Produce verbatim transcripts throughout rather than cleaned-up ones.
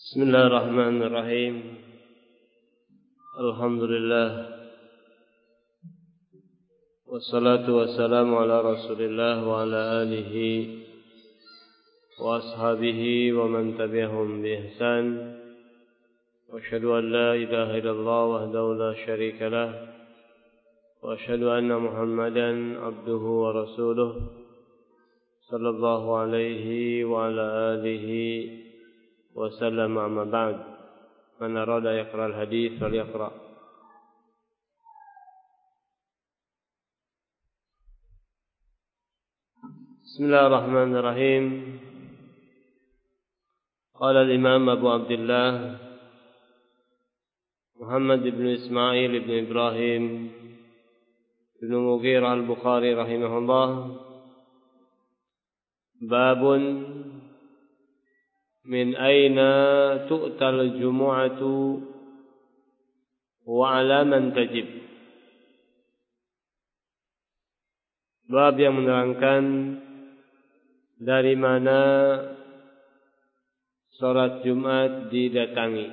Bismillahirrahmanirrahim. Alhamdulillah. Wassalatu wassalamu ala Rasulillah wa ala alihi wa ashabihi wa man tabi'ahum bi ihsan. Wa asyhadu an la ilaha illallah wahdahu la syarika lah. Wa asyhadu anna Muhammadan abduhu wa rasuluh. Sallallahu alaihi wa ala alihi وسلم أما بعد من أراد يقرأ الحديث فليقرأ. بسم الله الرحمن الرحيم. قال الإمام أبو عبد الله محمد بن إسماعيل بن إبراهيم بن مغيرة البخاري رحمه الله: باب من أين تؤتى الجمعة وعلى من تجب. Bab yang menerangkan dari mana salat Jumat didatangi.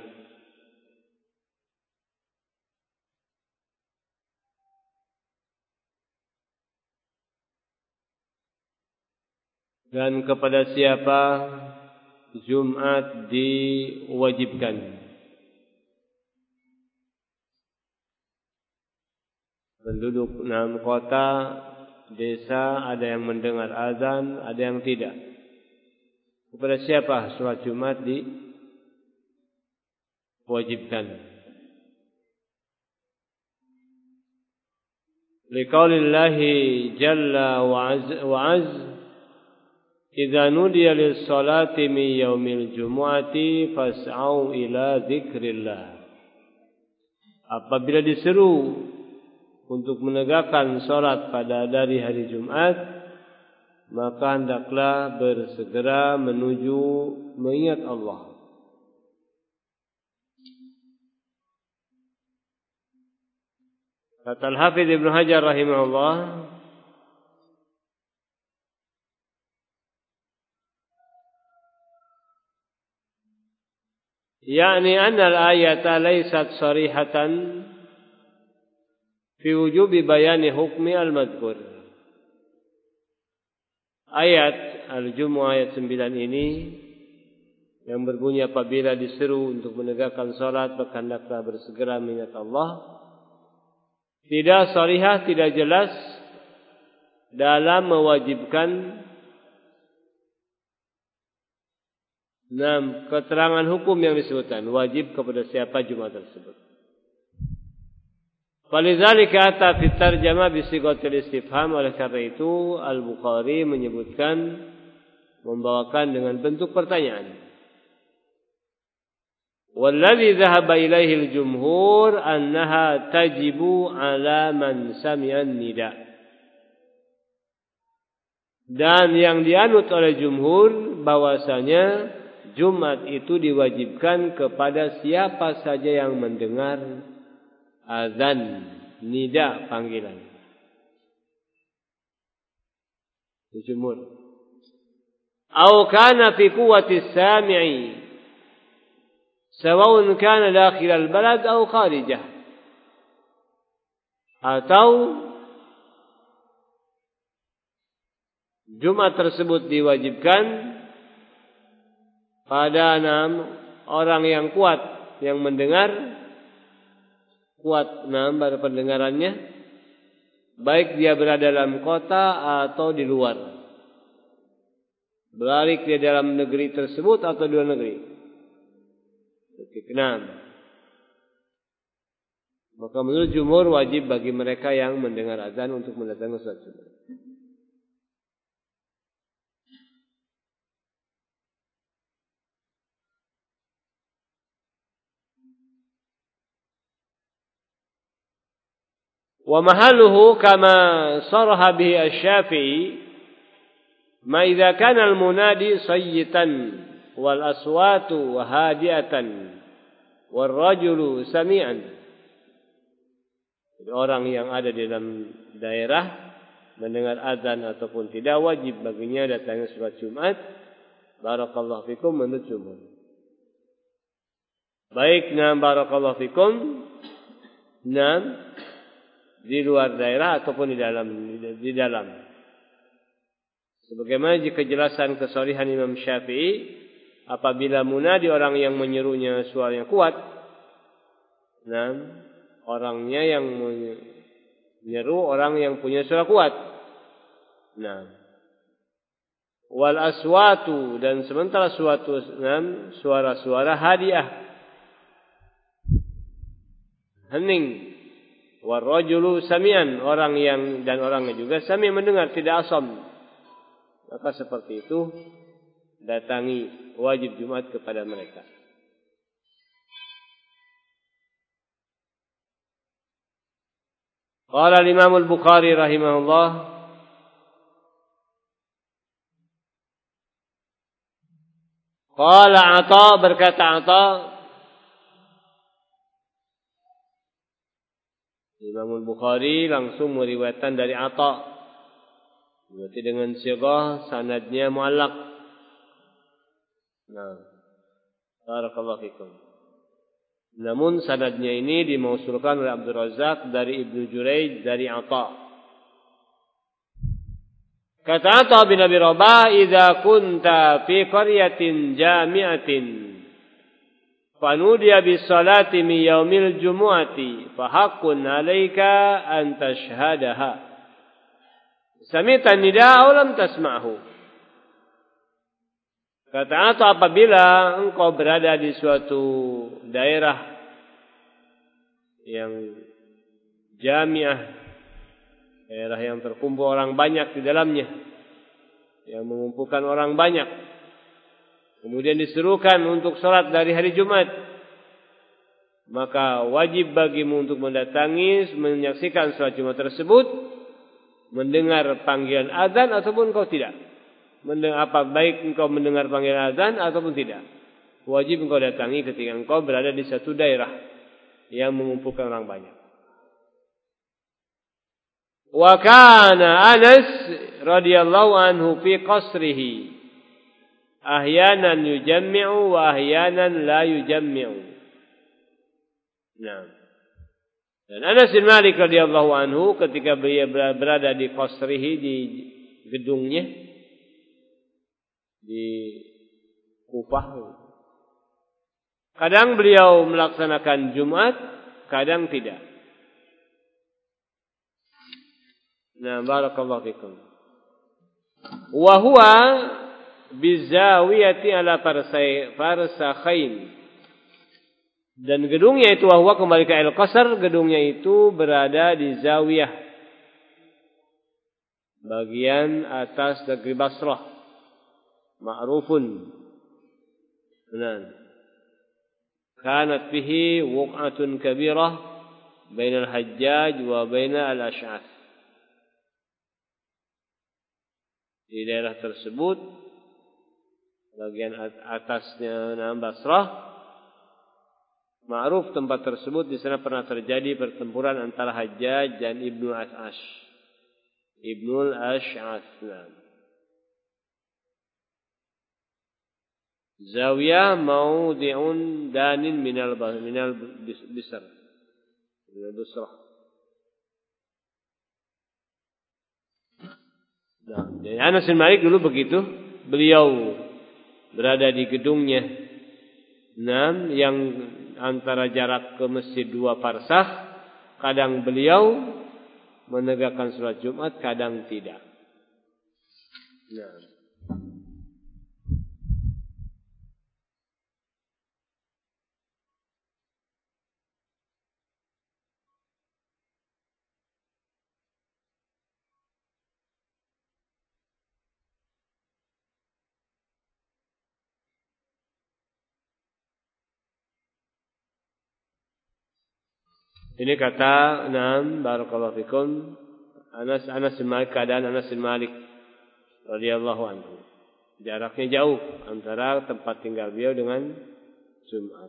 Dan kepada siapa Jumat diwajibkan. Penduduk enam kota, desa, ada yang mendengar azan, ada yang tidak. Kepada siapa salat Jumat diwajibkan? Liqaulillahi jalla wa azza Idza nudiya lis-salati min yaumil jumu'ati fas'au ila dzikrillah. Apabila diseru untuk menegakkan salat pada dari hari Jumat, maka hendaklah bersegera menuju mengingat Allah. Kata Al-Hafidz Ibnu Hajar rahimahullah, yakni anna al-ayata laysat sarihatan fi wujubi bayani hukmi al-madhkur. Ayat Al-Jumu'ah ayat sembilan ini yang berbunyi apabila diseru untuk menegakkan salat maka hendaklah bersegera mengingat Allah, tidak sarihah, tidak jelas dalam mewajibkan enam keterangan hukum yang disebutkan wajib kepada siapa Jumat tersebut. Falizalika ata fi tarjamah bi sighatil istifham, oleh karena itu Al-Bukhari menyebutkan, membawakan dengan bentuk pertanyaan. Walladzi dhahaba ilaihi al-jumhur annaha tajibu ala man sami'a an-nida. Dan yang dianut oleh jumhur bahwasanya Jumat itu diwajibkan kepada siapa saja yang mendengar azan, nida, panggilan. Jumhur. Au kana fi quwwati sami'i, sawa'un kana dakhil al-balad au kharijah. Atau Jumat tersebut diwajibkan pada enam orang yang kuat yang mendengar, kuat enam pada pendengarannya, baik dia berada dalam kota atau di luar, balik dia dalam negeri tersebut atau di luar negeri. Enam. Maka menurut jumhur wajib bagi mereka yang mendengar azan untuk mendatangi salat Jumat. Wa mahalluhu kama saraha bihi asy-Syafi'i ma idza kana al-munadi sayyitan wal aswatu hadiatan wal rajulu sami'an. Orang yang ada di dalam daerah mendengar azan ataupun tidak, wajib baginya datangnya salat Jumat. Barakallahu fikum menurut jumhur. baik na barakallahu fikum na di luar daerah ataupun di dalam di dalam. Sebagaimana jika kejelasan kesalihan Imam Syafi'i, apabila munadi orang yang menyerunya suaranya kuat, nah orangnya yang menyeru orang yang punya suara kuat. Nah, wal aswatu, dan sementara suatu nah, suara-suara hadiah, hening. Warrajulu samian, orang yang dan orangnya juga sami mendengar, tidak asam. Maka seperti itu datangi wajib Jumat kepada mereka. Qala al-Imam al-Bukhari rahimahullah, qala Atha, berkata Atha, Imam al-Bukhari langsung meriwayatkan dari Atha. Berarti dengan sighah sanadnya muallaq. Nah, barakallahu fikum. Namun sanadnya ini dimausulkan oleh Abdul Razak dari Ibnu Jurayj dari Atha. Kata Atha bin Abi Rabah, "Idza kunta fi qaryatin jami'atin fanudiya bis salati min yaumil jumu'ati fa haqqun 'alaika an tashhadaha. Sami'ta nidaa aw lam tasma'hu." Kata Atha, apabila engkau berada di suatu daerah yang jamiah, daerah yang terkumpul orang banyak di dalamnya, yang mengumpulkan orang banyak, kemudian diserukan untuk salat dari hari Jumat, maka wajib bagimu untuk mendatangi, menyaksikan salat Jumat tersebut, mendengar panggilan azan ataupun kau tidak. Mendengar apa baik engkau mendengar panggilan azan ataupun tidak. Wajib engkau datangi ketika engkau berada di satu daerah yang mengumpulkan orang banyak. Wa kana Anas radhiyallahu anhu fi qasrihi ahyanan yujammi'u wa ahyanan la yujammi'u. Nah, dan Anas bin Malik radhiyallahu anhu ketika beliau berada di qasrihi, di gedungnya di Kufah, kadang beliau melaksanakan Jumat, kadang tidak. Nah, barakallahu fikum. Wa huwa bizawiyati ala farsakhain. Dan gedungnya itu, wa huwa kembali ke Al-Qasr, gedungnya itu berada di zawiyah, bagian atas negeri Basrah. Ma'rufun. Benar. Kanat fihi wuq'atun kabirah bainal Hajjaj wa bainal Ash'ath. Di daerah tersebut, bagian atasnya nama Basrah, ma'ruf tempat tersebut, di sana pernah terjadi pertempuran antara Hajjaj dan Ibnu Ash'ath. Ibnu Ash'ath. Zawiyah maudi'un danin minal minal bisr. Minal busrah. Nah, jadi Anas bin Malik dulu begitu, beliau berada di gedungnya, nah, yang antara jarak ke masjid dua parsakh. Kadang beliau menegakkan salat Jumat, kadang tidak. Nah, ini kata Naam barakallahu fikum Anas Anas bin Malik, keadaan Anas bin Malik radhiyallahu anhu. Jaraknya jauh antara tempat tinggal beliau dengan Jumat.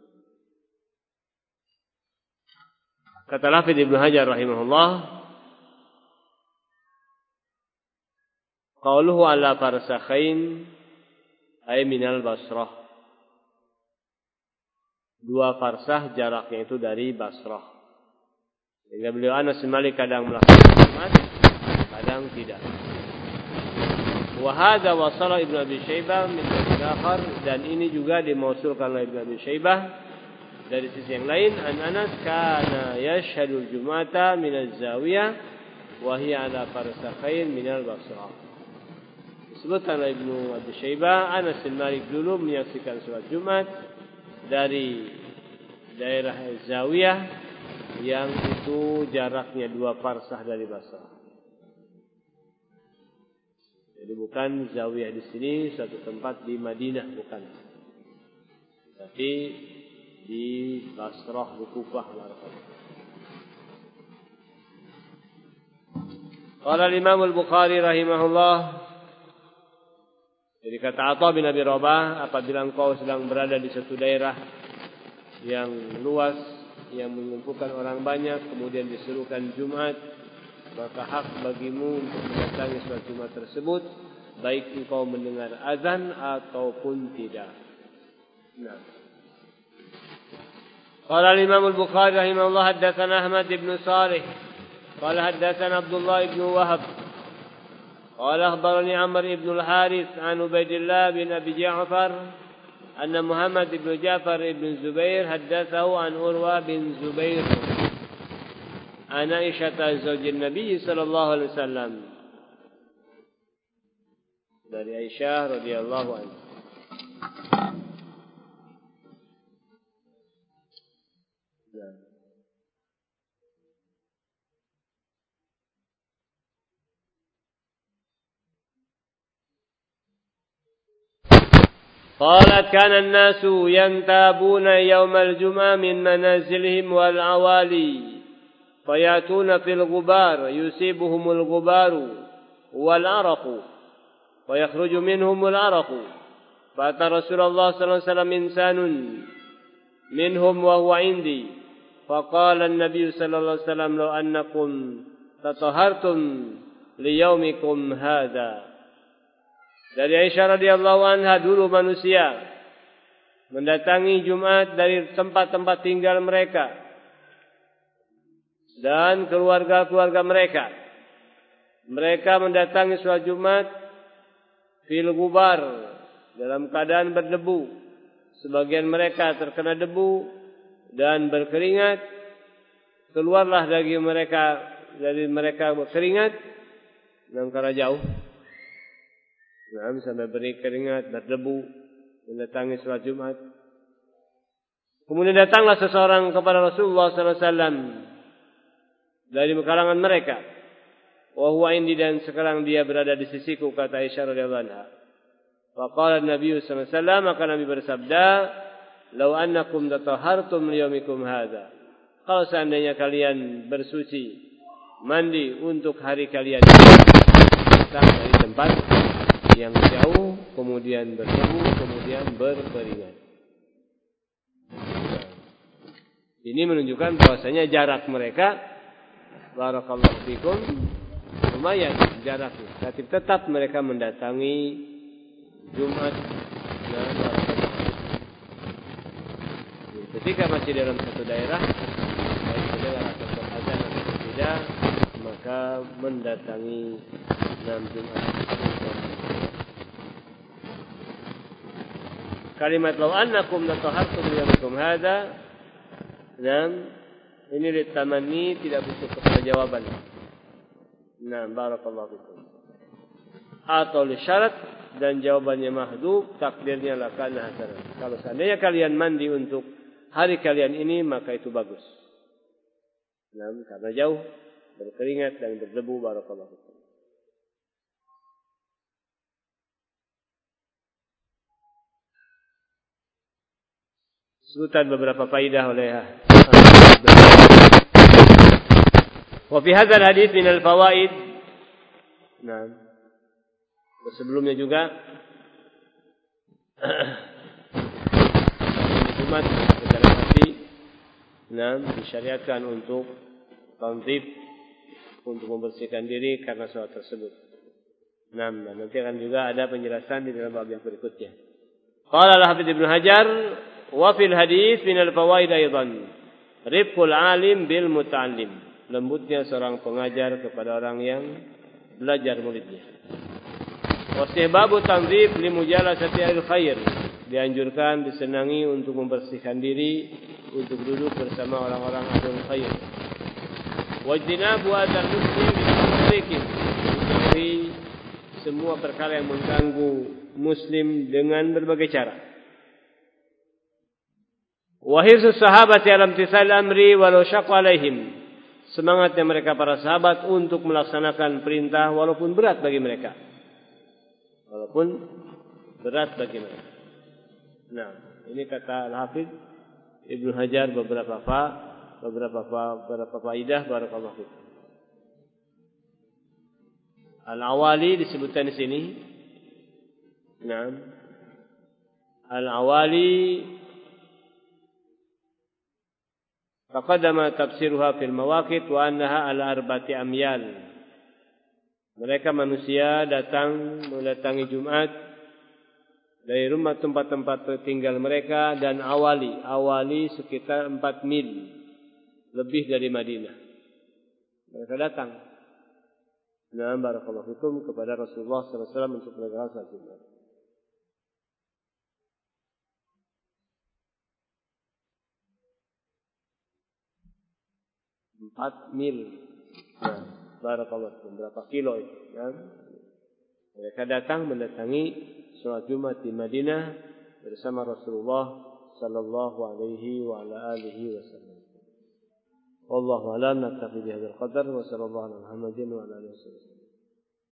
Kata Hafidz Ibnu Hajar rahimahullah, qauluhu ala farsakhain ay minal Basrah. dua farsah jaraknya itu dari Basrah. Sehingga beliau Anas bin Malik kadang melakukan Jumat, kadang tidak. Wa hadza wasala Ibnu Abi Syaibah min akhar, dan ini juga dimausulkan oleh Ibnu Abi Syaibah dari sisi yang lain, an Anas kana yashhadu al-jum'ata min az-zawiyah wa hiya ala farsakhain min al-Basrah. Disebutkan oleh Ibnu Abi Syaibah, Anas bin Malik dulu menyaksikan salat Jumat dari daerah Zawiyah yang itu jaraknya dua farsah dari Basrah. Jadi bukan Zawiyah di sini suatu tempat di Madinah, bukan. Tapi di Basrah, di Kufah. Qala Imam Al-Bukhari rahimahullah, jadi kata Atha bin Abi Rabah, apabila engkau sedang berada di suatu daerah yang luas, yang mengumpulkan orang banyak, kemudian disuruhkan Jumat, maka hak bagimu untuk mendatangi salat Jumat tersebut, baik engkau mendengar azan ataupun tidak. Nah. Qala Imam Al-Bukhari rahimahullah, haddatsana Ahmad bin Salih, qala haddatsana Abdullah bin Wahab, qala akhbarani Amr bin Al-Harith an Ubaidillah bin Abi Ja'far anna Muhammad bin Ja'far bin Zubair haddatsahu an Urwa bin Zubair an Aisyah zaujin Nabi sallallahu alaihi wasallam, dari Aisyah radhiyallahu anha. قالت كان الناس ينتابون يوم الجمعة من منازلهم والعوالي فيأتون في الغبار يصيبهم الغبار والعرق ويخرج منهم العرق فأتى رسول الله صلى الله عليه وسلم إنسان منهم وهو عندي فقال النبي صلى الله عليه وسلم لو أنكم تطهرتم ليومكم هذا. Dari Aisyah radhiyallahu anha, dulu manusia mendatangi Jumat dari tempat-tempat tinggal mereka dan keluarga-keluarga mereka. Mereka mendatangi salat Jumat fil gubar, dalam keadaan berdebu. Sebagian mereka terkena debu dan berkeringat. Keluarlah dari mereka dari mereka berkeringat dalam karena jauh. Nah, sampai berkeringat, berdebu, mendatangi salat Jumat. Kemudian datanglah seseorang kepada Rasulullah sallallahu alaihi wasallam dari kalangan mereka. Wa huwa indi, dan sekarang dia berada di sisiku, kata Aisyah radhiyallahu anha. Wa qala an-nabiy sallallahu alaihi wasallam, maka Nabi bersabda, "Law annakum tatahhartum liyaumikum hadza." Kalau seandainya kalian bersuci, mandi untuk hari kalian, datang dari tempat yang jauh, kemudian berdebu, kemudian berkeringat. Ini menunjukkan bahwasanya jarak mereka, barakallahu fikum, lumayan jaraknya, tapi tetap mereka mendatangi Jumat. Nah, ketika masih dalam satu daerah, baik mendengar atau azan atau tidak, maka mendatangi enam Jumat. Kalimat law annakum latahhartum liyaumikum hadza, nam, ini litamani, tidak butuh kepada jawaban. Nah, barakallahu fikum. Atau li syarat, dan jawabannya mahdhuf, takdirnya lakana hasanah. Kalau seandainya kalian mandi untuk hari kalian ini, maka itu bagus. Nah, karena jauh, berkeringat dan berdebu, barakallahu fikum. Sebutan beberapa faidah oleh wa fi hadzal hadits min al-fawaid. Nah, sebelumnya juga Jumat secara pasti, nah, disyariatkan untuk tanzif, untuk membersihkan diri karena salat tersebut. Nah, nanti akan juga ada penjelasan di dalam bab yang berikutnya. Qala al-Hafidz Ibnu Hajar wa fil hadis min al-fawaid aidan rifqul alim bil muta'allim, lembutnya seorang pengajar kepada orang yang belajar muridnya. Wastihbabu tanzif li mujalasati al-khair, dianjurkan disenangi untuk membersihkan diri untuk duduk bersama orang-orang ahlul khair. Wajtinabu adzal muslim bi musyrikin, menjauhi semua perkara yang mengganggu muslim dengan berbagai cara. Wa hirsus sahabati ala imtithal amri walau syaqqa alaihim, semangatnya mereka para sahabat untuk melaksanakan perintah walaupun berat bagi mereka. Walaupun berat bagi mereka. Nah, ini kata Al-Hafidz Ibnu Hajar beberapa fa, beberapa fa, beberapa faidah barakallahu fikum. Al-Awali disebutkan di sini. Nah, Al-Awali faqaddama tafsiruha fil mawaqit wa annaha ala arba'ati amyal. Mereka manusia datang mendatangi Jumat dari rumah tempat-tempat tinggal mereka, dan awali awali sekitar empat mil lebih dari Madinah. Mereka datang. Nah, barakallahu fikum kepada Rasulullah sallallahu alaihi wasallam untuk menegakkan salat Jumat. Empat mil. Nah, barakallahu fikum, berapa kilo itu? Ya. Mereka datang mendatangi salat Jumat di Madinah bersama Rasulullah sallallahu alaihi wa ala alihi wasallam. Wallahu a'lam, naktafi bihadzal qadar wa sallallahu ala Muhammadin wa ala alihi wasallam.